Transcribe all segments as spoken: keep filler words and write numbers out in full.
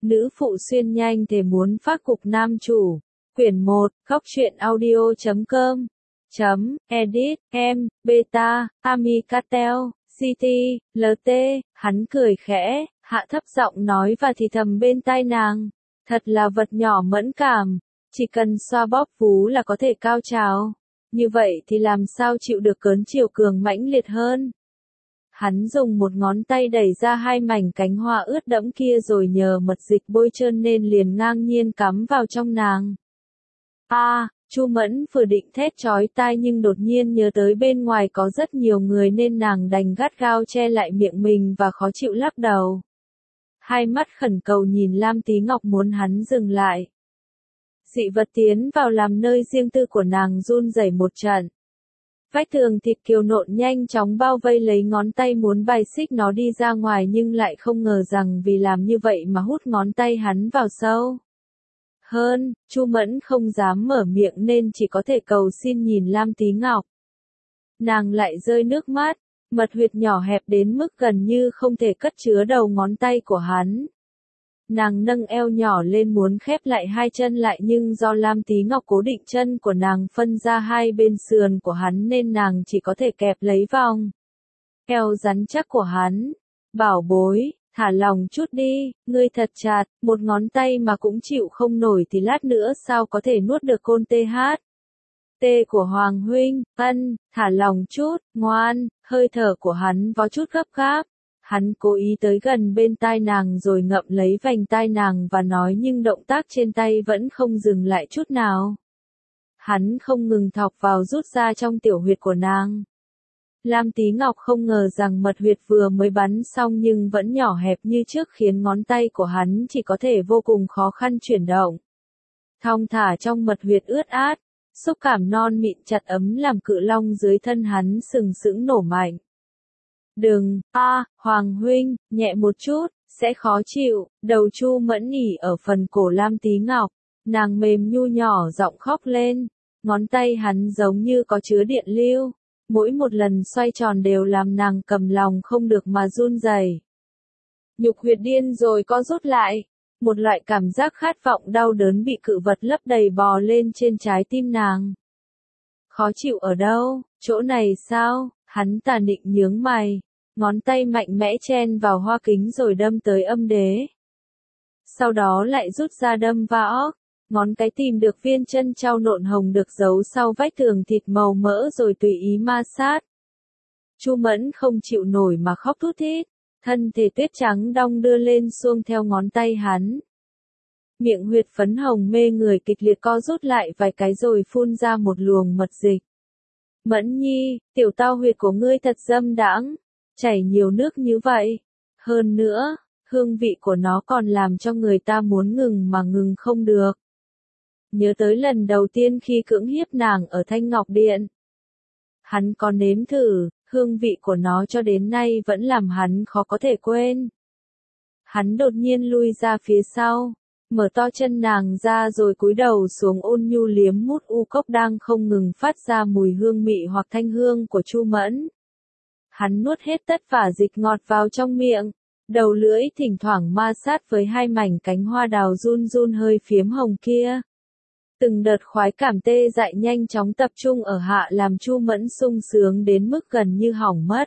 Nữ phụ xuyên nhanh thề muốn phát cục nam chủ. Quyển một, góc truyện audio chấm com. Chấm, edit, em, beta, Amicatel, City, lờ tê, hắn cười khẽ, hạ thấp giọng nói và thì thầm bên tai nàng. Thật là vật nhỏ mẫn cảm, chỉ cần xoa bóp vú là có thể cao trào. Như vậy thì làm sao chịu được cơn chiều cường mãnh liệt hơn. Hắn dùng một ngón tay đẩy ra hai mảnh cánh hoa ướt đẫm kia rồi nhờ mật dịch bôi trơn nên liền ngang nhiên cắm vào trong nàng. A, à, Chu Mẫn vừa định thét chói tai nhưng đột nhiên nhớ tới bên ngoài có rất nhiều người nên nàng đành gắt gao che lại miệng mình và khó chịu lắc đầu. Hai mắt khẩn cầu nhìn Lam Tí Ngọc muốn hắn dừng lại. Dị vật tiến vào làm nơi riêng tư của nàng run rẩy một trận. Vách tường thịt kiều nộn nhanh chóng bao vây lấy ngón tay muốn bài xích nó đi ra ngoài nhưng lại không ngờ rằng vì làm như vậy mà hút ngón tay hắn vào sâu. Hơn, Chu Mẫn không dám mở miệng nên chỉ có thể cầu xin nhìn Lam Tí Ngọc. Nàng lại rơi nước mắt, mật huyệt nhỏ hẹp đến mức gần như không thể cất chứa đầu ngón tay của hắn. Nàng nâng eo nhỏ lên muốn khép lại hai chân lại nhưng do Lam Tí Ngọc cố định chân của nàng phân ra hai bên sườn của hắn nên nàng chỉ có thể kẹp lấy vòng eo rắn chắc của hắn. Bảo bối, thả lòng chút đi, ngươi thật chặt, một ngón tay mà cũng chịu không nổi thì lát nữa sao có thể nuốt được côn tê hát. Tê của Hoàng huynh, ân, thả lòng chút, ngoan, hơi thở của hắn có chút gấp gáp. Hắn cố ý tới gần bên tai nàng rồi ngậm lấy vành tai nàng và nói nhưng động tác trên tay vẫn không dừng lại chút nào. Hắn không ngừng thọc vào rút ra trong tiểu huyệt của nàng. Lam Tí Ngọc không ngờ rằng mật huyệt vừa mới bắn xong nhưng vẫn nhỏ hẹp như trước khiến ngón tay của hắn chỉ có thể vô cùng khó khăn chuyển động. Thong thả trong mật huyệt ướt át, xúc cảm non mịn chặt ấm làm cự long dưới thân hắn sừng sững nổ mạnh. Đừng, a, à, Hoàng huynh, nhẹ một chút, sẽ khó chịu, đầu Chu Mẫn ỉ ở phần cổ Lam Tí Ngọc, nàng mềm nhu nhỏ giọng khóc lên, ngón tay hắn giống như có chứa điện lưu, mỗi một lần xoay tròn đều làm nàng cầm lòng không được mà run rẩy. Nhục huyệt điên rồi co rút lại, một loại cảm giác khát vọng đau đớn bị cự vật lấp đầy bò lên trên trái tim nàng. Khó chịu ở đâu, chỗ này sao? Hắn tà nịnh nhướng mày, ngón tay mạnh mẽ chen vào hoa kính rồi đâm tới âm đế. Sau đó lại rút ra đâm vào, ngón cái tìm được viên chân trao nộn hồng được giấu sau vách tường thịt màu mỡ rồi tùy ý ma sát. Chu Mẫn không chịu nổi mà khóc thút thít, thân thể tuyết trắng đong đưa lên xuông theo ngón tay hắn. Miệng huyệt phấn hồng mê người kịch liệt co rút lại vài cái rồi phun ra một luồng mật dịch. Mẫn nhi, tiểu tao huyệt của ngươi thật dâm đãng, chảy nhiều nước như vậy. Hơn nữa, hương vị của nó còn làm cho người ta muốn ngừng mà ngừng không được. Nhớ tới lần đầu tiên khi cưỡng hiếp nàng ở Thanh Ngọc Điện. Hắn có nếm thử, hương vị của nó cho đến nay vẫn làm hắn khó có thể quên. Hắn đột nhiên lui ra phía sau, mở to chân nàng ra rồi cúi đầu xuống ôn nhu liếm mút u cốc đang không ngừng phát ra mùi hương mị hoặc thanh hương của Chu Mẫn. Hắn nuốt hết tất cả dịch ngọt vào trong miệng, đầu lưỡi thỉnh thoảng ma sát với hai mảnh cánh hoa đào run run hơi phiếm hồng kia. Từng đợt khoái cảm tê dại nhanh chóng tập trung ở hạ làm Chu Mẫn sung sướng đến mức gần như hỏng mất.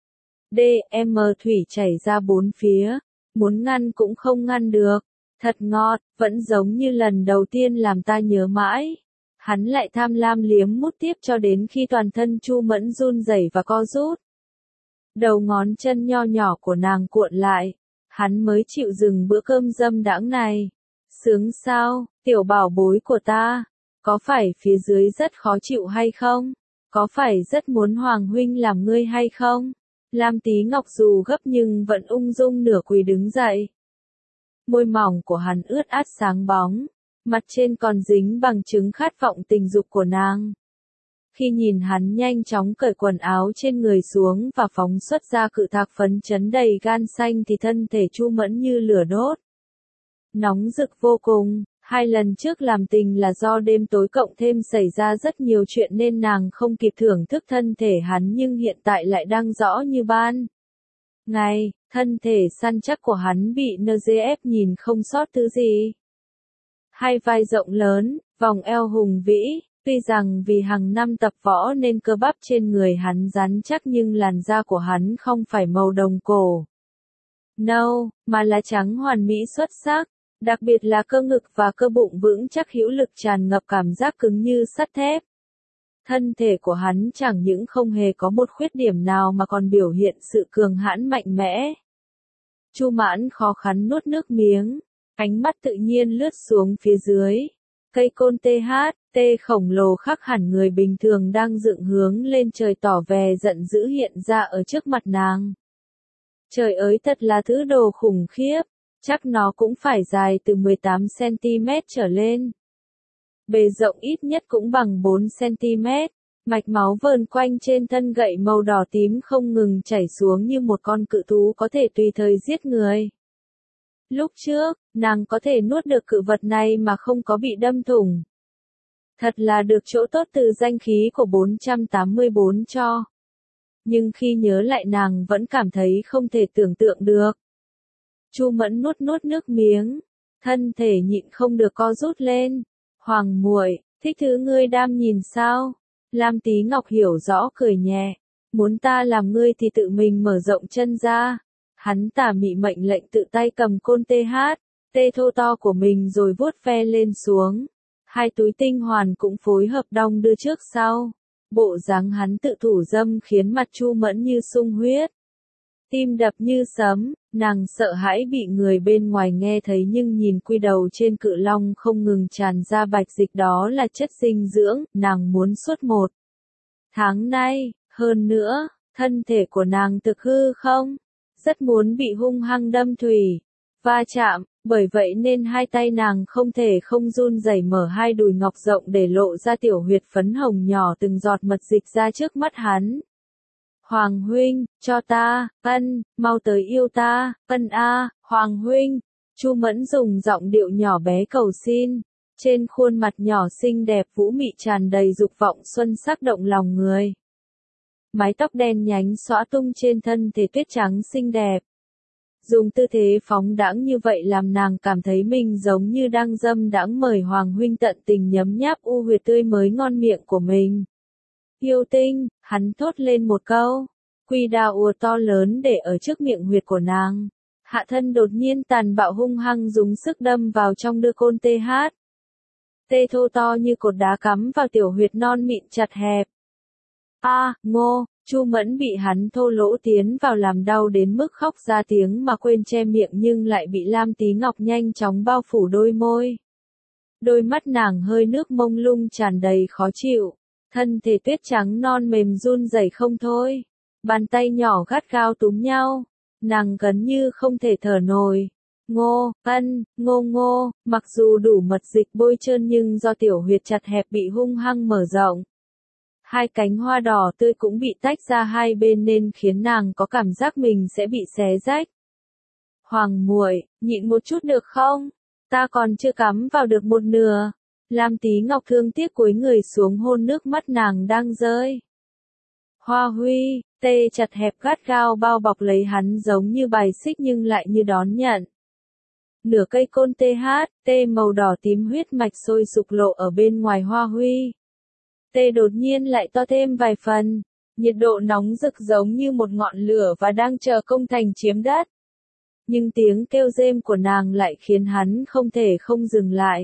đê em thủy chảy ra bốn phía, muốn ngăn cũng không ngăn được. Thật ngọt, vẫn giống như lần đầu tiên làm ta nhớ mãi. Hắn lại tham lam liếm mút tiếp cho đến khi toàn thân Chu Mẫn run rẩy và co rút. Đầu ngón chân nho nhỏ của nàng cuộn lại, hắn mới chịu dừng bữa cơm dâm đãng này. Sướng sao, tiểu bảo bối của ta? Có phải phía dưới rất khó chịu hay không? Có phải rất muốn Hoàng huynh làm ngươi hay không? Lam Tí Ngọc dù gấp nhưng vẫn ung dung nửa quỳ đứng dậy. Môi mỏng của hắn ướt át sáng bóng, mặt trên còn dính bằng chứng khát vọng tình dục của nàng. Khi nhìn hắn nhanh chóng cởi quần áo trên người xuống và phóng xuất ra cự thạc phấn chấn đầy gan xanh thì thân thể Chu Mẫn như lửa đốt. Nóng rực vô cùng, hai lần trước làm tình là do đêm tối cộng thêm xảy ra rất nhiều chuyện nên nàng không kịp thưởng thức thân thể hắn nhưng hiện tại lại đang rõ như ban ngày. Thân thể săn chắc của hắn bị en giê ép nhìn không sót thứ gì. Hai vai rộng lớn, vòng eo hùng vĩ, tuy rằng vì hàng năm tập võ nên cơ bắp trên người hắn rắn chắc nhưng làn da của hắn không phải màu đồng cổ nâu, mà là trắng hoàn mỹ xuất sắc, đặc biệt là cơ ngực và cơ bụng vững chắc hữu lực tràn ngập cảm giác cứng như sắt thép. Thân thể của hắn chẳng những không hề có một khuyết điểm nào mà còn biểu hiện sự cường hãn mạnh mẽ. Chu Mãn khó khăn nuốt nước miếng, ánh mắt tự nhiên lướt xuống phía dưới. Cây côn tê hát, tê khổng lồ khác hẳn người bình thường đang dựng hướng lên trời tỏ vẻ giận dữ hiện ra ở trước mặt nàng. Trời ơi, thật là thứ đồ khủng khiếp, chắc nó cũng phải dài từ mười tám xăng-ti-mét trở lên. Bề rộng ít nhất cũng bằng bốn xăng-ti-mét, mạch máu vờn quanh trên thân gậy màu đỏ tím không ngừng chảy xuống như một con cự thú có thể tùy thời giết người. Lúc trước, nàng có thể nuốt được cự vật này mà không có bị đâm thủng. Thật là được chỗ tốt từ danh khí của bốn trăm tám mươi bốn cho. Nhưng khi nhớ lại nàng vẫn cảm thấy không thể tưởng tượng được. Chu Mẫn nuốt nuốt nước miếng, thân thể nhịn không được co rút lên. Hoàng muội, thích thứ ngươi đam nhìn sao? Lam Tí Ngọc hiểu rõ cười nhẹ. Muốn ta làm ngươi thì tự mình mở rộng chân ra. Hắn tà mị mệnh lệnh tự tay cầm côn tê hát, tê thô to của mình rồi vuốt ve lên xuống. Hai túi tinh hoàn cũng phối hợp đong đưa trước sau. Bộ dáng hắn tự thủ dâm khiến mặt Chu Mẫn như sung huyết. Tim đập như sấm, nàng sợ hãi bị người bên ngoài nghe thấy nhưng nhìn quy đầu trên cự long không ngừng tràn ra bạch dịch đó là chất dinh dưỡng, nàng muốn suốt một tháng nay, hơn nữa, thân thể của nàng thực hư không? Rất muốn bị hung hăng đâm thùy, va chạm, bởi vậy nên hai tay nàng không thể không run rẩy mở hai đùi ngọc rộng để lộ ra tiểu huyệt phấn hồng nhỏ từng giọt mật dịch ra trước mắt hắn. Hoàng huynh, cho ta, ân, mau tới yêu ta, ân a, Hoàng huynh. Chu Mẫn dùng giọng điệu nhỏ bé cầu xin, trên khuôn mặt nhỏ xinh đẹp vũ mị tràn đầy dục vọng xuân sắc động lòng người. Mái tóc đen nhánh xõa tung trên thân thể tuyết trắng xinh đẹp. Dùng tư thế phóng đãng như vậy làm nàng cảm thấy mình giống như đang dâm đãng mời Hoàng huynh tận tình nhấm nháp u huyệt tươi mới ngon miệng của mình. Yêu tinh, hắn thốt lên một câu. Quy đao ùa to lớn để ở trước miệng huyệt của nàng. Hạ thân đột nhiên tàn bạo hung hăng dùng sức đâm vào trong đưa côn tê hát. Tê thô to như cột đá cắm vào tiểu huyệt non mịn chặt hẹp. A, à, ngô, Chu Mẫn bị hắn thô lỗ tiến vào làm đau đến mức khóc ra tiếng mà quên che miệng nhưng lại bị Lam Tí Ngọc nhanh chóng bao phủ đôi môi. Đôi mắt nàng hơi nước mông lung tràn đầy khó chịu, thân thể tuyết trắng non mềm run rẩy không thôi. Bàn tay nhỏ gắt gao túm nhau, nàng gần như không thể thở nổi. Ngô, ân, ngô ngô, mặc dù đủ mật dịch bôi trơn nhưng do tiểu huyệt chặt hẹp bị hung hăng mở rộng. Hai cánh hoa đỏ tươi cũng bị tách ra hai bên nên khiến nàng có cảm giác mình sẽ bị xé rách. Hoàng muội, nhịn một chút được không? Ta còn chưa cắm vào được một nửa. Lam Tí Ngọc thương tiếc cúi người xuống hôn nước mắt nàng đang rơi. Hoa Huy, tê chặt hẹp gắt gao bao bọc lấy hắn giống như bài xích nhưng lại như đón nhận. Nửa cây côn tê hát, tê màu đỏ tím huyết mạch sôi sục lộ ở bên ngoài Hoa Huy. Tê đột nhiên lại to thêm vài phần, nhiệt độ nóng rực giống như một ngọn lửa và đang chờ công thành chiếm đất. Nhưng tiếng kêu rên của nàng lại khiến hắn không thể không dừng lại.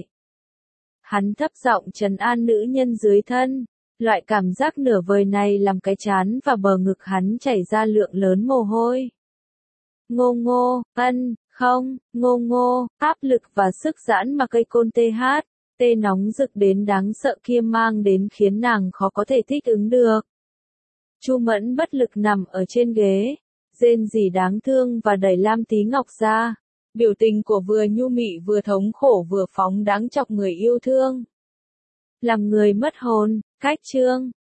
Hắn thấp giọng trấn an nữ nhân dưới thân, loại cảm giác nửa vời này làm cái trán và bờ ngực hắn chảy ra lượng lớn mồ hôi. Ngô ngô, ân, không, ngô ngô, áp lực và sức giãn mà cây côn tê hát. Tê nóng rực đến đáng sợ kia mang đến khiến nàng khó có thể thích ứng được. Chu Mẫn bất lực nằm ở trên ghế, rên rỉ đáng thương và đẩy Lam Tí Ngọc ra. Biểu tình của vừa nhu mị vừa thống khổ vừa phóng đáng chọc người yêu thương. Làm người mất hồn, cách chương.